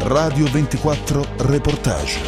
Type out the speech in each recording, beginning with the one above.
Radio 24 Reportage.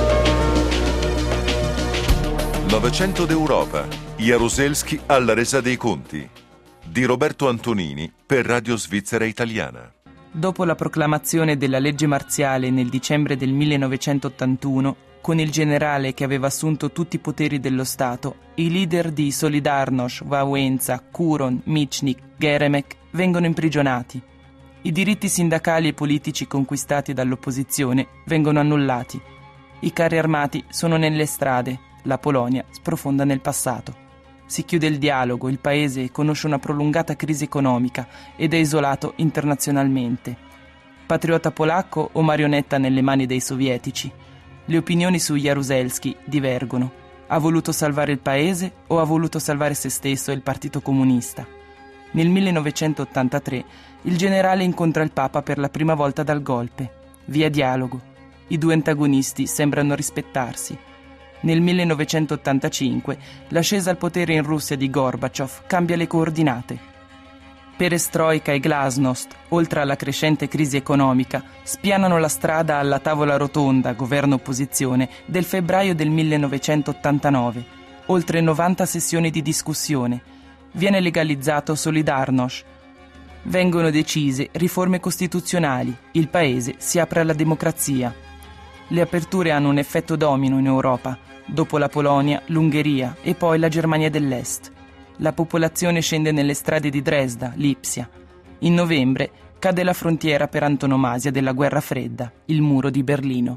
Novecento d'Europa. Jaruzelski alla resa dei conti. Di Roberto Antonini per Radio Svizzera Italiana. Dopo la proclamazione della legge marziale nel dicembre del 1981, con il generale che aveva assunto tutti i poteri dello Stato, i leader di Solidarność, Wałęsa, Kuron, Michnik, Geremek vengono imprigionati. I diritti sindacali e politici conquistati dall'opposizione vengono annullati. I carri armati sono nelle strade, la Polonia sprofonda nel passato. Si chiude il dialogo, il paese conosce una prolungata crisi economica ed è isolato internazionalmente. Patriota polacco o marionetta nelle mani dei sovietici? Le opinioni su Jaruzelski divergono. Ha voluto salvare il paese o ha voluto salvare se stesso e il Partito Comunista? Nel 1983 il generale incontra il Papa per la prima volta dal golpe. Via dialogo. I due antagonisti sembrano rispettarsi. Nel 1985 l'ascesa al potere in Russia di Gorbaciov cambia le coordinate. Perestroika e glasnost, oltre alla crescente crisi economica, spianano la strada alla tavola rotonda, governo-opposizione, del febbraio del 1989. Oltre 90 sessioni di discussione. Viene legalizzato Solidarność. Vengono decise riforme costituzionali. Il paese si apre alla democrazia. Le aperture hanno un effetto domino in Europa. Dopo la Polonia, l'Ungheria e poi la Germania dell'Est. La popolazione scende nelle strade di Dresda, Lipsia. In novembre cade la frontiera per antonomasia della guerra fredda, il muro di Berlino.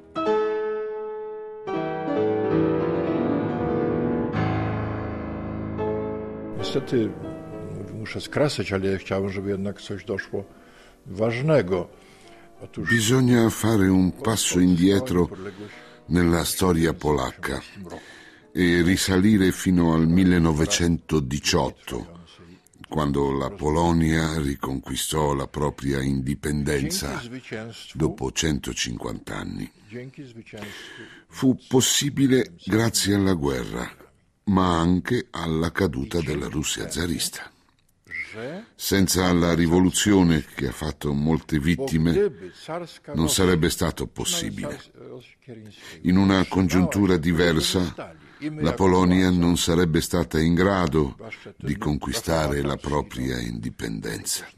Niestety muszę skracać, ale ja chciałem, żeby jednak coś doszło ważnego. Bisogna fare un passo indietro nella storia polacca e risalire fino al 1918, quando la Polonia riconquistò la propria indipendenza dopo 150 anni. Fu possibile grazie alla guerra, ma anche alla caduta della Russia zarista. Senza la rivoluzione, che ha fatto molte vittime, non sarebbe stato possibile. In una congiuntura diversa, la Polonia non sarebbe stata in grado di conquistare la propria indipendenza.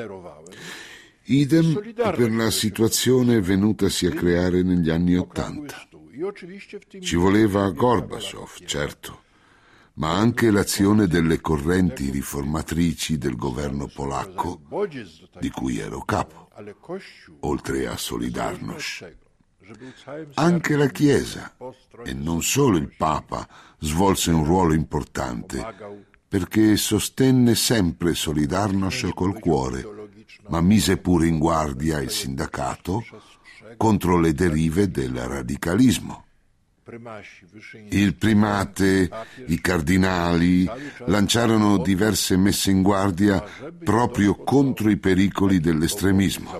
Idem per la situazione venutasi a creare negli anni '80. Ci voleva Gorbaciov, certo, ma anche l'azione delle correnti riformatrici del governo polacco, di cui ero capo, oltre a Solidarność. Anche la Chiesa, e non solo il Papa, svolse un ruolo importante, perché sostenne sempre Solidarność col cuore, ma mise pure in guardia il sindacato contro le derive del radicalismo. Il primate, i cardinali lanciarono diverse messe in guardia proprio contro i pericoli dell'estremismo.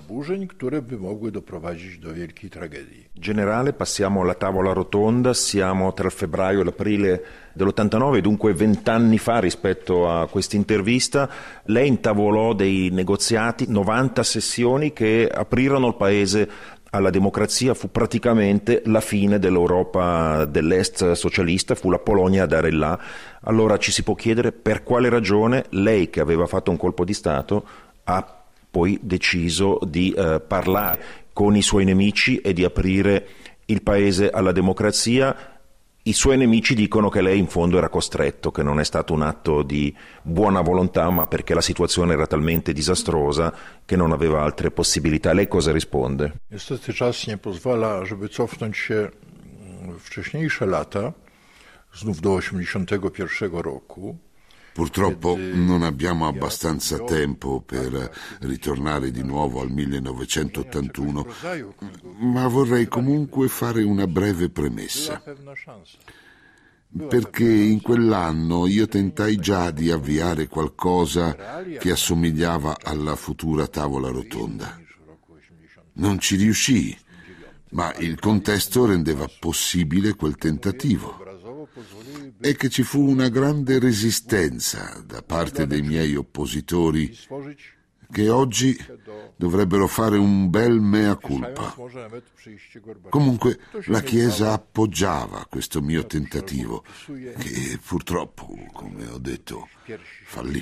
Generale, passiamo alla tavola rotonda, siamo tra il febbraio e l'aprile dell'89, dunque 20 anni fa rispetto a questa intervista. Lei intavolò dei negoziati, 90 sessioni che aprirono il paese alla democrazia. Fu praticamente la fine dell'Europa dell'Est socialista, fu la Polonia a dare il là. Allora ci si può chiedere per quale ragione lei, che aveva fatto un colpo di Stato, ha poi deciso di parlare con i suoi nemici e di aprire il paese alla democrazia. I suoi nemici dicono che lei in fondo era costretto, che non è stato un atto di buona volontà, ma perché la situazione era talmente disastrosa che non aveva altre possibilità. Lei cosa risponde? Niestety czas nie pozwala, żeby cofnąć się wcześniejsze lata, znów do 1981 roku. Purtroppo non abbiamo abbastanza tempo per ritornare di nuovo al 1981, ma vorrei comunque fare una breve premessa. Perché in quell'anno io tentai già di avviare qualcosa che assomigliava alla futura tavola rotonda. Non ci riuscii, ma il contesto rendeva possibile quel tentativo. E che ci fu una grande resistenza da parte dei miei oppositori che oggi dovrebbero fare un bel mea culpa. Comunque la Chiesa appoggiava questo mio tentativo, che purtroppo, come ho detto, fallì.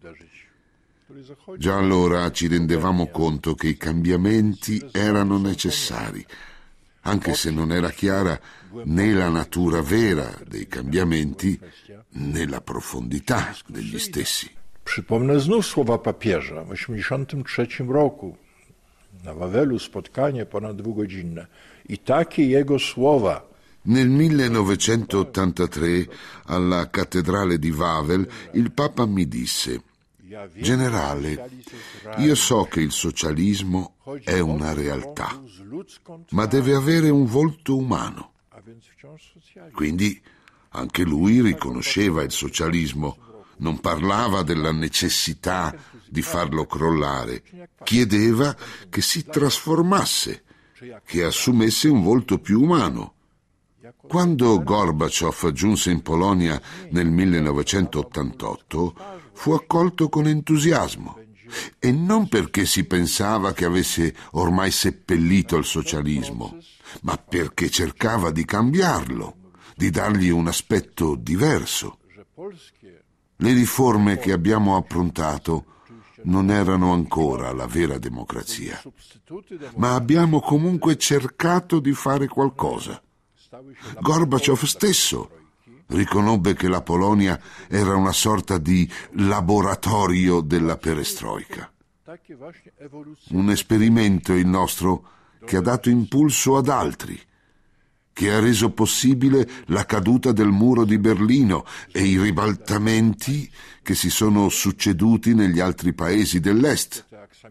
Già allora ci rendevamo conto che i cambiamenti erano necessari, anche se non era chiara né la natura vera dei cambiamenti né la profondità degli stessi. Przypomnę znów słowa papieża w 1983 roku. Na Wawelu spotkanie ponad dwugodzinne. I takie jego słowa. Nel 1983, alla cattedrale di Wawel, il Papa mi disse: Generale, io so che il socialismo è una realtà, ma deve avere un volto umano. Quindi anche lui riconosceva il socialismo, non parlava della necessità di farlo crollare, chiedeva che si trasformasse, che assumesse un volto più umano. Quando Gorbaciov giunse in Polonia nel 1988, fu accolto con entusiasmo, e non perché si pensava che avesse ormai seppellito il socialismo, ma perché cercava di cambiarlo, di dargli un aspetto diverso. Le riforme che abbiamo approntato non erano ancora la vera democrazia, ma abbiamo comunque cercato di fare qualcosa. Gorbaciov stesso riconobbe che la Polonia era una sorta di laboratorio della perestroica. Un esperimento il nostro che ha dato impulso ad altri, che ha reso possibile la caduta del muro di Berlino e i ribaltamenti che si sono succeduti negli altri paesi dell'Est.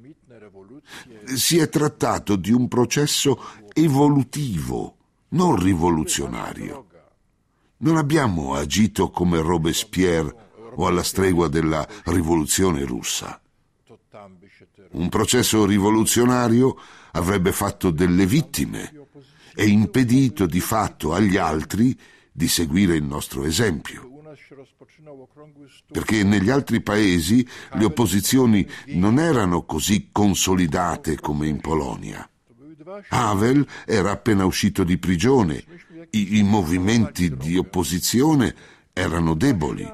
Si è trattato di un processo evolutivo, non rivoluzionario. Non abbiamo agito come Robespierre o alla stregua della rivoluzione russa. Un processo rivoluzionario avrebbe fatto delle vittime e impedito di fatto agli altri di seguire il nostro esempio. Perché negli altri paesi le opposizioni non erano così consolidate come in Polonia. Havel era appena uscito di prigione, i movimenti di opposizione erano deboli.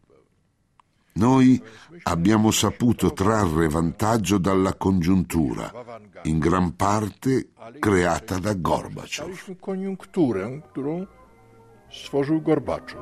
Noi abbiamo saputo trarre vantaggio dalla congiuntura, in gran parte creata da Gorbaciov. Koniunkturę, którą stworzył Gorbaczow.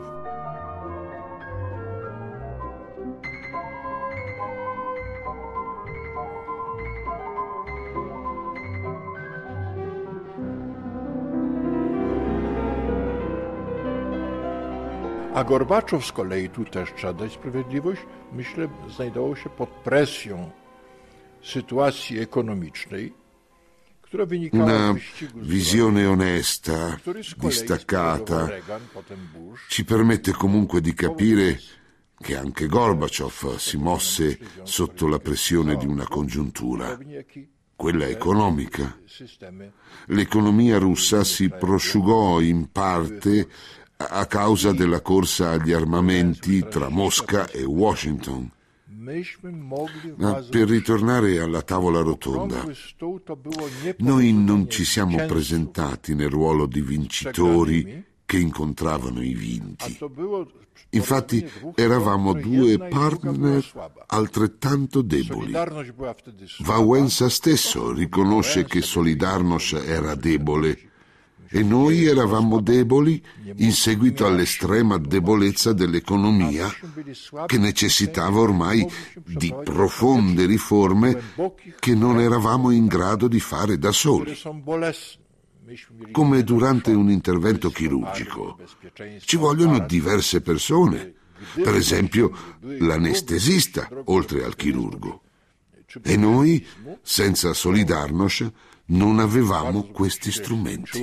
A Gorbaczow z kolei, tu też trzeba dać sprawiedliwość, myślę, znajdował się pod presją sytuacji ekonomicznej, która wynikała Una z wyścigu visione onesta, distaccata, ci permette comunque di capire che anche Gorbaciov si mosse sotto la pressione di una congiuntura, quella economica. L'economia russa si prosciugò in parte a causa della corsa agli armamenti tra Mosca e Washington. Ma per ritornare alla tavola rotonda, noi non ci siamo presentati nel ruolo di vincitori che incontravano i vinti. Infatti eravamo due partner altrettanto deboli. Wałęsa stesso riconosce che Solidarność era debole e noi eravamo deboli in seguito all'estrema debolezza dell'economia che necessitava ormai di profonde riforme che non eravamo in grado di fare da soli. Come durante un intervento chirurgico. Ci vogliono diverse persone, per esempio l'anestesista, oltre al chirurgo. E noi, senza Solidarność, non avevamo questi strumenti.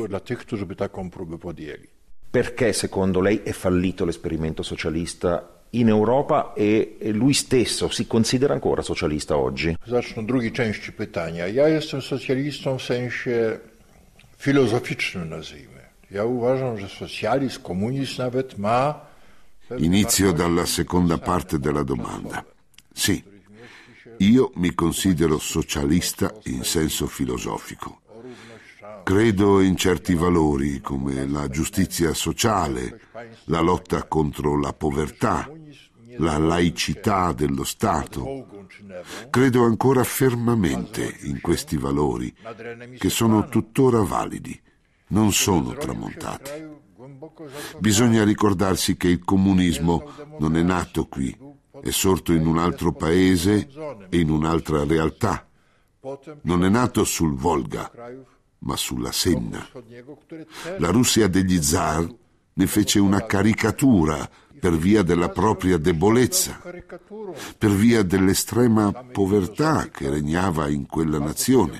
Perché secondo lei è fallito l'esperimento socialista in Europa e lui stesso si considera ancora socialista oggi? Zacznę od drugiej części pytania. Ja jestem socjalistą w sensie filozoficznym, nazwijmy. Ja uważam, że socjalizm, komunizm nawet ma... Inizio dalla seconda parte della domanda. Sì, Io mi considero socialista in senso filosofico. Credo in certi valori come la giustizia sociale, la lotta contro la povertà, la laicità dello Stato. Credo ancora fermamente in questi valori, che sono tuttora validi, non sono tramontati. Bisogna ricordarsi che il comunismo non è nato qui, è sorto in un altro paese e in un'altra realtà. Non è nato sul Volga, ma sulla Senna. La Russia degli zar ne fece una caricatura per via della propria debolezza, per via dell'estrema povertà che regnava in quella nazione.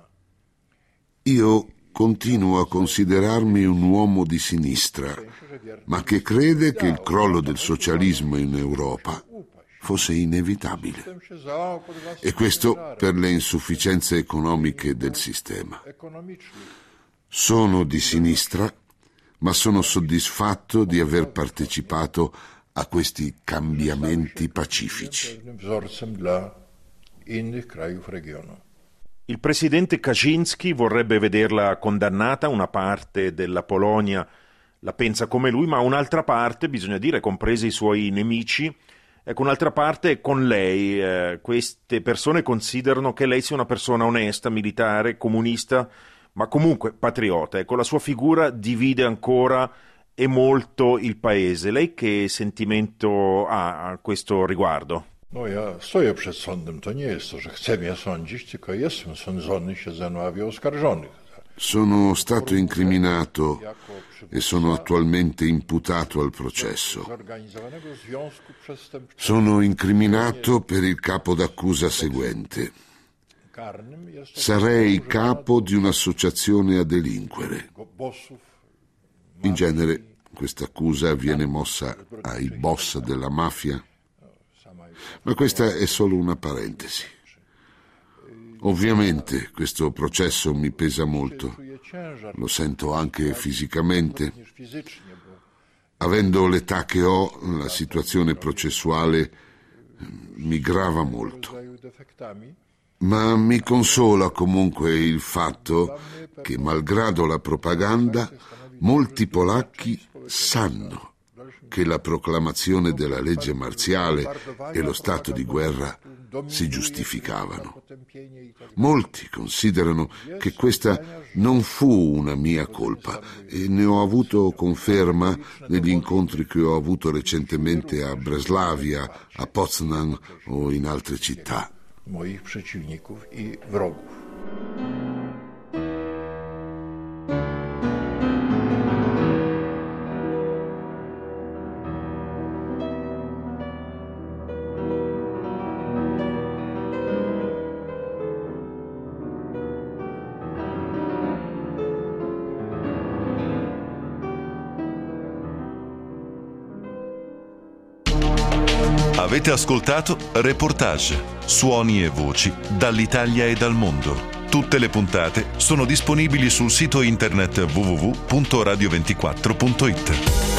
Io continuo a considerarmi un uomo di sinistra, ma che crede che il crollo del socialismo in Europa fosse inevitabile. E questo per le insufficienze economiche del sistema. Sono di sinistra, ma sono soddisfatto di aver partecipato a questi cambiamenti pacifici. Il presidente Kaczynski vorrebbe vederla condannata, una parte della Polonia la pensa come lui, ma un'altra parte, bisogna dire, compresi i suoi nemici, ecco, un'altra parte con lei. Queste persone considerano che lei sia una persona onesta, militare, comunista, ma comunque patriota. Ecco, la sua figura divide ancora e molto il paese. Lei che sentimento ha a questo riguardo? No, ja stoję przed sądem. To nie jest to, że chcę mnie sądzić, tylko jestem sądzony, siedzę na ławie oskarżonych. Sono stato incriminato e sono attualmente imputato al processo. Sono incriminato per il capo d'accusa seguente. Sarei capo di un'associazione a delinquere. In genere questa accusa viene mossa ai boss della mafia, ma questa è solo una parentesi. Ovviamente questo processo mi pesa molto, lo sento anche fisicamente. Avendo l'età che ho, la situazione processuale mi grava molto. Ma mi consola comunque il fatto che, malgrado la propaganda, molti polacchi sanno che la proclamazione della legge marziale e lo stato di guerra si giustificavano. Molti considerano che questa non fu una mia colpa e ne ho avuto conferma negli incontri che ho avuto recentemente a Breslavia, a Poznań o in altre città. Moich przeciwników i wrogów. Avete ascoltato Reportage, suoni e voci dall'Italia e dal mondo. Tutte le puntate sono disponibili sul sito internet www.radio24.it.